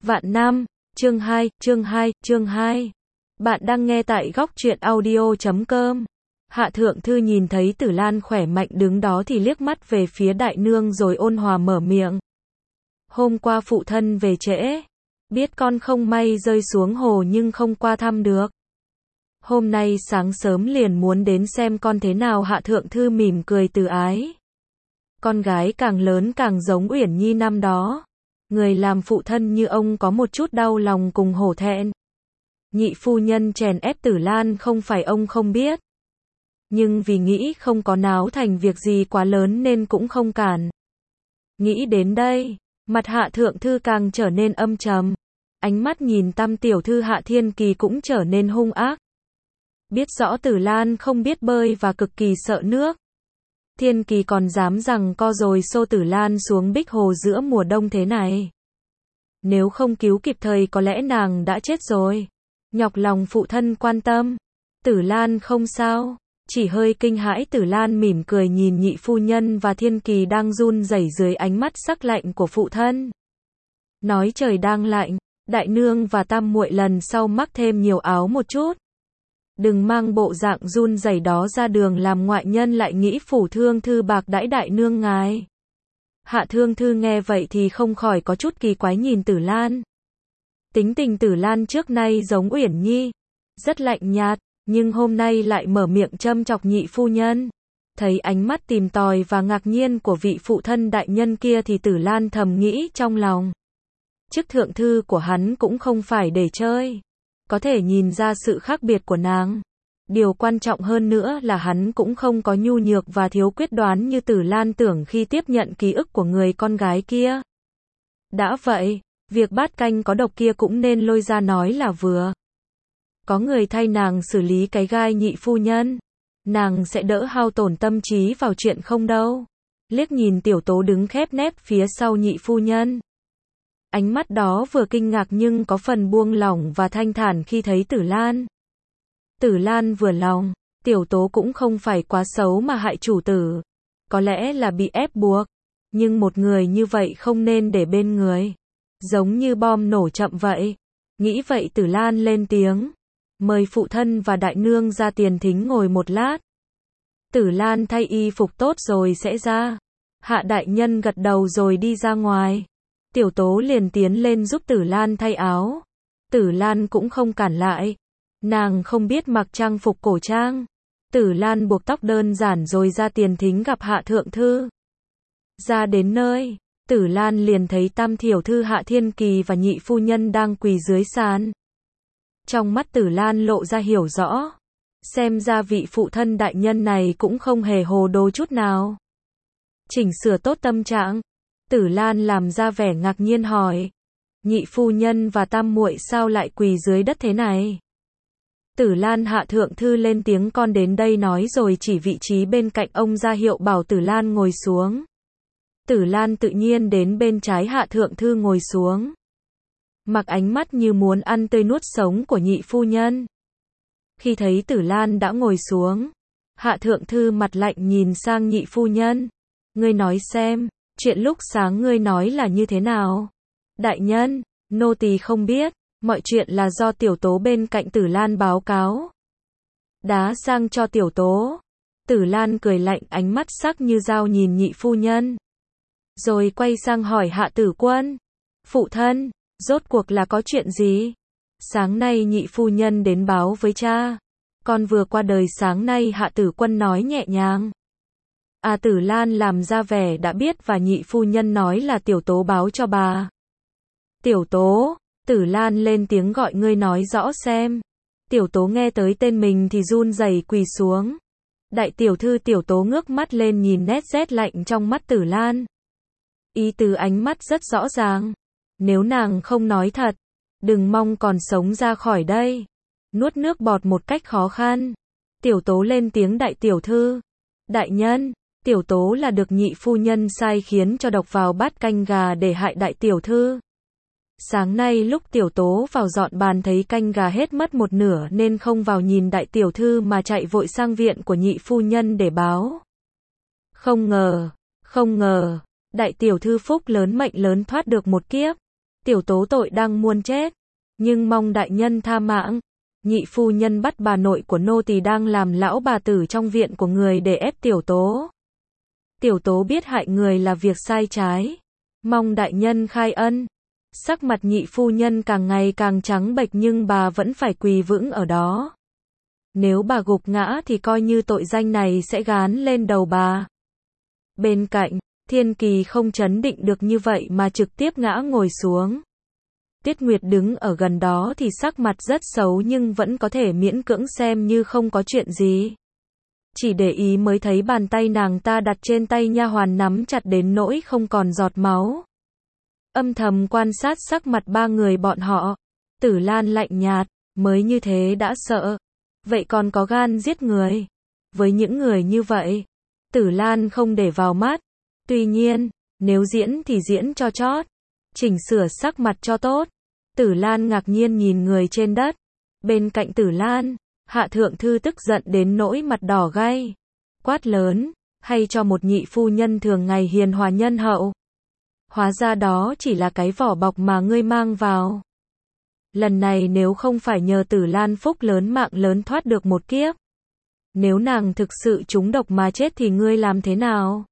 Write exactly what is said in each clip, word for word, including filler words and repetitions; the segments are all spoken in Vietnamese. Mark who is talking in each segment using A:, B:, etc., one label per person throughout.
A: Vạn Nam, chương hai, chương hai, chương hai. Bạn đang nghe tại góc truyện audio chấm com. Hạ Thượng Thư nhìn thấy Tử Lan khỏe mạnh đứng đó thì liếc mắt về phía đại nương rồi ôn hòa mở miệng. Hôm qua phụ thân về trễ, biết con không may rơi xuống hồ nhưng không qua thăm được. Hôm nay sáng sớm liền muốn đến xem con thế nào. Hạ Thượng Thư mỉm cười từ ái. Con gái càng lớn càng giống Uyển Nhi năm đó. Người làm phụ thân như ông có một chút đau lòng cùng hổ thẹn. Nhị phu nhân chèn ép Tử Lan không phải ông không biết. Nhưng vì nghĩ không có náo thành việc gì quá lớn nên cũng không cản. Nghĩ đến đây, mặt Hạ Thượng Thư càng trở nên âm trầm. Ánh mắt nhìn tam tiểu thư Hạ Thiên Kỳ cũng trở nên hung ác. Biết rõ Tử Lan không biết bơi và cực kỳ sợ nước. Thiên Kỳ còn dám rằng co rồi xô Tử Lan xuống bích hồ giữa mùa đông thế này. Nếu không cứu kịp thời có lẽ nàng đã chết rồi. Nhọc lòng phụ thân quan tâm. Tử Lan không sao. Chỉ hơi kinh hãi. Tử Lan mỉm cười nhìn nhị phu nhân và Thiên Kỳ đang run rẩy dưới ánh mắt sắc lạnh của phụ thân. Nói trời đang lạnh, đại nương và tam muội lần sau mắc thêm nhiều áo một chút. Đừng mang bộ dạng run rẩy đó ra đường làm ngoại nhân lại nghĩ phủ thương thư bạc đãi đại nương ngài. Hạ Thương Thư nghe vậy thì không khỏi có chút kỳ quái nhìn Tử Lan. Tính tình Tử Lan trước nay giống Uyển Nhi, rất lạnh nhạt, nhưng hôm nay lại mở miệng châm chọc nhị phu nhân. Thấy ánh mắt tìm tòi và ngạc nhiên của vị phụ thân đại nhân kia thì Tử Lan thầm nghĩ trong lòng. Chức thượng thư của hắn cũng không phải để chơi. Có thể nhìn ra sự khác biệt của nàng. Điều quan trọng hơn nữa là hắn cũng không có nhu nhược và thiếu quyết đoán như Tử Lan tưởng khi tiếp nhận ký ức của người con gái kia. Đã vậy, việc bát canh có độc kia cũng nên lôi ra nói là vừa. Có người thay nàng xử lý cái gai nhị phu nhân. Nàng sẽ đỡ hao tổn tâm trí vào chuyện không đâu. Liếc nhìn Tiểu Tố đứng khép nép phía sau nhị phu nhân. Ánh mắt đó vừa kinh ngạc nhưng có phần buông lỏng và thanh thản khi thấy Tử Lan. Tử Lan vừa lòng, Tiểu Tố cũng không phải quá xấu mà hại chủ tử. Có lẽ là bị ép buộc. Nhưng một người như vậy không nên để bên người. Giống như bom nổ chậm vậy. Nghĩ vậy Tử Lan lên tiếng. Mời phụ thân và đại nương ra tiền thính ngồi một lát. Tử Lan thay y phục tốt rồi sẽ ra. Hạ đại nhân gật đầu rồi đi ra ngoài. Tiểu Tố liền tiến lên giúp Tử Lan thay áo. Tử Lan cũng không cản lại. Nàng không biết mặc trang phục cổ trang. Tử Lan buộc tóc đơn giản rồi ra tiền thính gặp Hạ Thượng Thư. Ra đến nơi, Tử Lan liền thấy tam tiểu thư Hạ Thiên Kỳ và nhị phu nhân đang quỳ dưới sàn. Trong mắt Tử Lan lộ ra hiểu rõ. Xem ra vị phụ thân đại nhân này cũng không hề hồ đồ chút nào. Chỉnh sửa tốt tâm trạng. Tử Lan làm ra vẻ ngạc nhiên hỏi. Nhị phu nhân và tam muội sao lại quỳ dưới đất thế này? Tử Lan Hạ Thượng Thư lên tiếng con đến đây nói rồi chỉ vị trí bên cạnh ông ra hiệu bảo Tử Lan ngồi xuống. Tử Lan tự nhiên đến bên trái Hạ Thượng Thư ngồi xuống. Mặc ánh mắt như muốn ăn tươi nuốt sống của nhị phu nhân. Khi thấy Tử Lan đã ngồi xuống, Hạ Thượng Thư mặt lạnh nhìn sang nhị phu nhân. Ngươi nói xem, chuyện lúc sáng ngươi nói là như thế nào? Đại nhân, nô tỳ không biết, mọi chuyện là do Tiểu Tố bên cạnh Tử Lan báo cáo. Đá sang cho Tiểu Tố. Tử Lan cười lạnh ánh mắt sắc như dao nhìn nhị phu nhân. Rồi quay sang hỏi Hạ Tử Quân. Phụ thân, rốt cuộc là có chuyện gì? Sáng nay nhị phu nhân đến báo với cha. Con vừa qua đời sáng nay. Hạ Tử Quân nói nhẹ nhàng. À Tử Lan làm ra vẻ đã biết và nhị phu nhân nói là Tiểu Tố báo cho bà. Tiểu Tố, Tử Lan lên tiếng gọi ngươi nói rõ xem. Tiểu Tố nghe tới tên mình thì run rẩy quỳ xuống. Đại tiểu thư Tiểu Tố ngước mắt lên nhìn nét rét lạnh trong mắt Tử Lan. Ý tứ ánh mắt rất rõ ràng. Nếu nàng không nói thật, đừng mong còn sống ra khỏi đây. Nuốt nước bọt một cách khó khăn. Tiểu Tố lên tiếng đại tiểu thư. Đại nhân, Tiểu Tố là được nhị phu nhân sai khiến cho độc vào bát canh gà để hại đại tiểu thư. Sáng nay lúc Tiểu Tố vào dọn bàn thấy canh gà hết mất một nửa nên không vào nhìn đại tiểu thư mà chạy vội sang viện của nhị phu nhân để báo. Không ngờ, không ngờ, đại tiểu thư phúc lớn mệnh lớn thoát được một kiếp. tiểu tố tội đang muôn chết, nhưng mong đại nhân tha mạng. Nhị phu nhân bắt bà nội của nô tỳ đang làm lão bà tử trong viện của người để ép tiểu tố. Tiểu tố biết hại người là việc sai trái, mong đại nhân khai ân. Sắc mặt nhị phu nhân càng ngày càng trắng bệch nhưng bà vẫn phải quỳ vững ở đó. Nếu bà gục ngã thì coi như tội danh này sẽ gán lên đầu bà. Bên cạnh, Thiên Kỳ không trấn định được như vậy mà trực tiếp ngã ngồi xuống. Tiết Nguyệt đứng ở gần đó thì sắc mặt rất xấu nhưng vẫn có thể miễn cưỡng xem như không có chuyện gì. Chỉ để ý mới thấy bàn tay nàng ta đặt trên tay nha hoàn nắm chặt đến nỗi không còn giọt máu. Âm thầm quan sát sắc mặt ba người bọn họ, Tử Lan lạnh nhạt, mới như thế đã sợ, vậy còn có gan giết người. Với những người như vậy, Tử Lan không để vào mắt. Tuy nhiên, nếu diễn thì diễn cho chót, chỉnh sửa sắc mặt cho tốt. Tử Lan ngạc nhiên nhìn người trên đất. Bên cạnh Tử Lan, Hạ Thượng Thư tức giận đến nỗi mặt đỏ gay. Quát lớn, hay cho một nhị phu nhân thường ngày hiền hòa nhân hậu. Hóa ra đó chỉ là cái vỏ bọc mà ngươi mang vào. Lần này nếu không phải nhờ Tử Lan phúc lớn mạng lớn thoát được một kiếp. Nếu nàng thực sự trúng độc mà chết thì ngươi làm thế nào?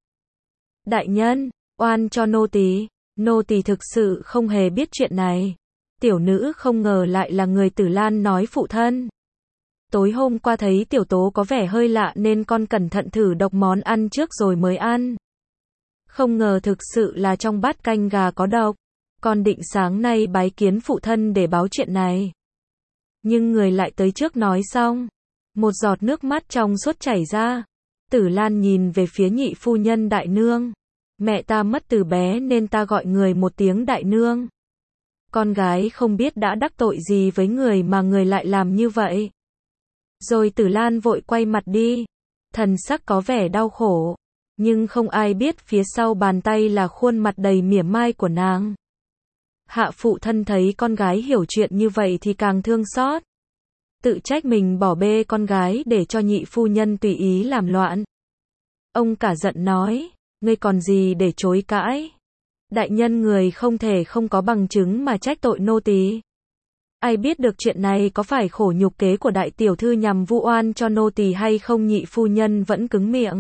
A: Đại nhân, oan cho nô tỳ. Nô tỳ thực sự không hề biết chuyện này. Tiểu nữ không ngờ lại là người Tử Lan nói phụ thân. Tối hôm qua thấy tiểu tố có vẻ hơi lạ nên con cẩn thận thử độc món ăn trước rồi mới ăn. Không ngờ thực sự là trong bát canh gà có độc. Con định sáng nay bái kiến phụ thân để báo chuyện này. Nhưng người lại tới trước nói xong. Một giọt nước mắt trong suốt chảy ra. Tử Lan nhìn về phía nhị phu nhân đại nương. Mẹ ta mất từ bé nên ta gọi người một tiếng đại nương. Con gái không biết đã đắc tội gì với người mà người lại làm như vậy. Rồi Tử Lan vội quay mặt đi. Thần sắc có vẻ đau khổ. Nhưng không ai biết phía sau bàn tay là khuôn mặt đầy mỉa mai của nàng. Hạ phụ thân thấy con gái hiểu chuyện như vậy thì càng thương xót. Tự trách mình bỏ bê con gái để cho nhị phu nhân tùy ý làm loạn. Ông cả giận nói, ngươi còn gì để chối cãi. Đại nhân người không thể không có bằng chứng mà trách tội nô tỳ. Ai biết được chuyện này có phải khổ nhục kế của đại tiểu thư nhằm vu oan cho nô tỳ hay không? Nhị phu nhân vẫn cứng miệng.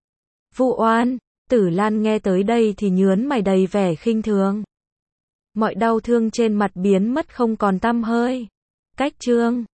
A: Vu oan? Tử Lan nghe tới đây thì nhướng mày đầy vẻ khinh thường. Mọi đau thương trên mặt biến mất không còn tăm hơi. Cách chương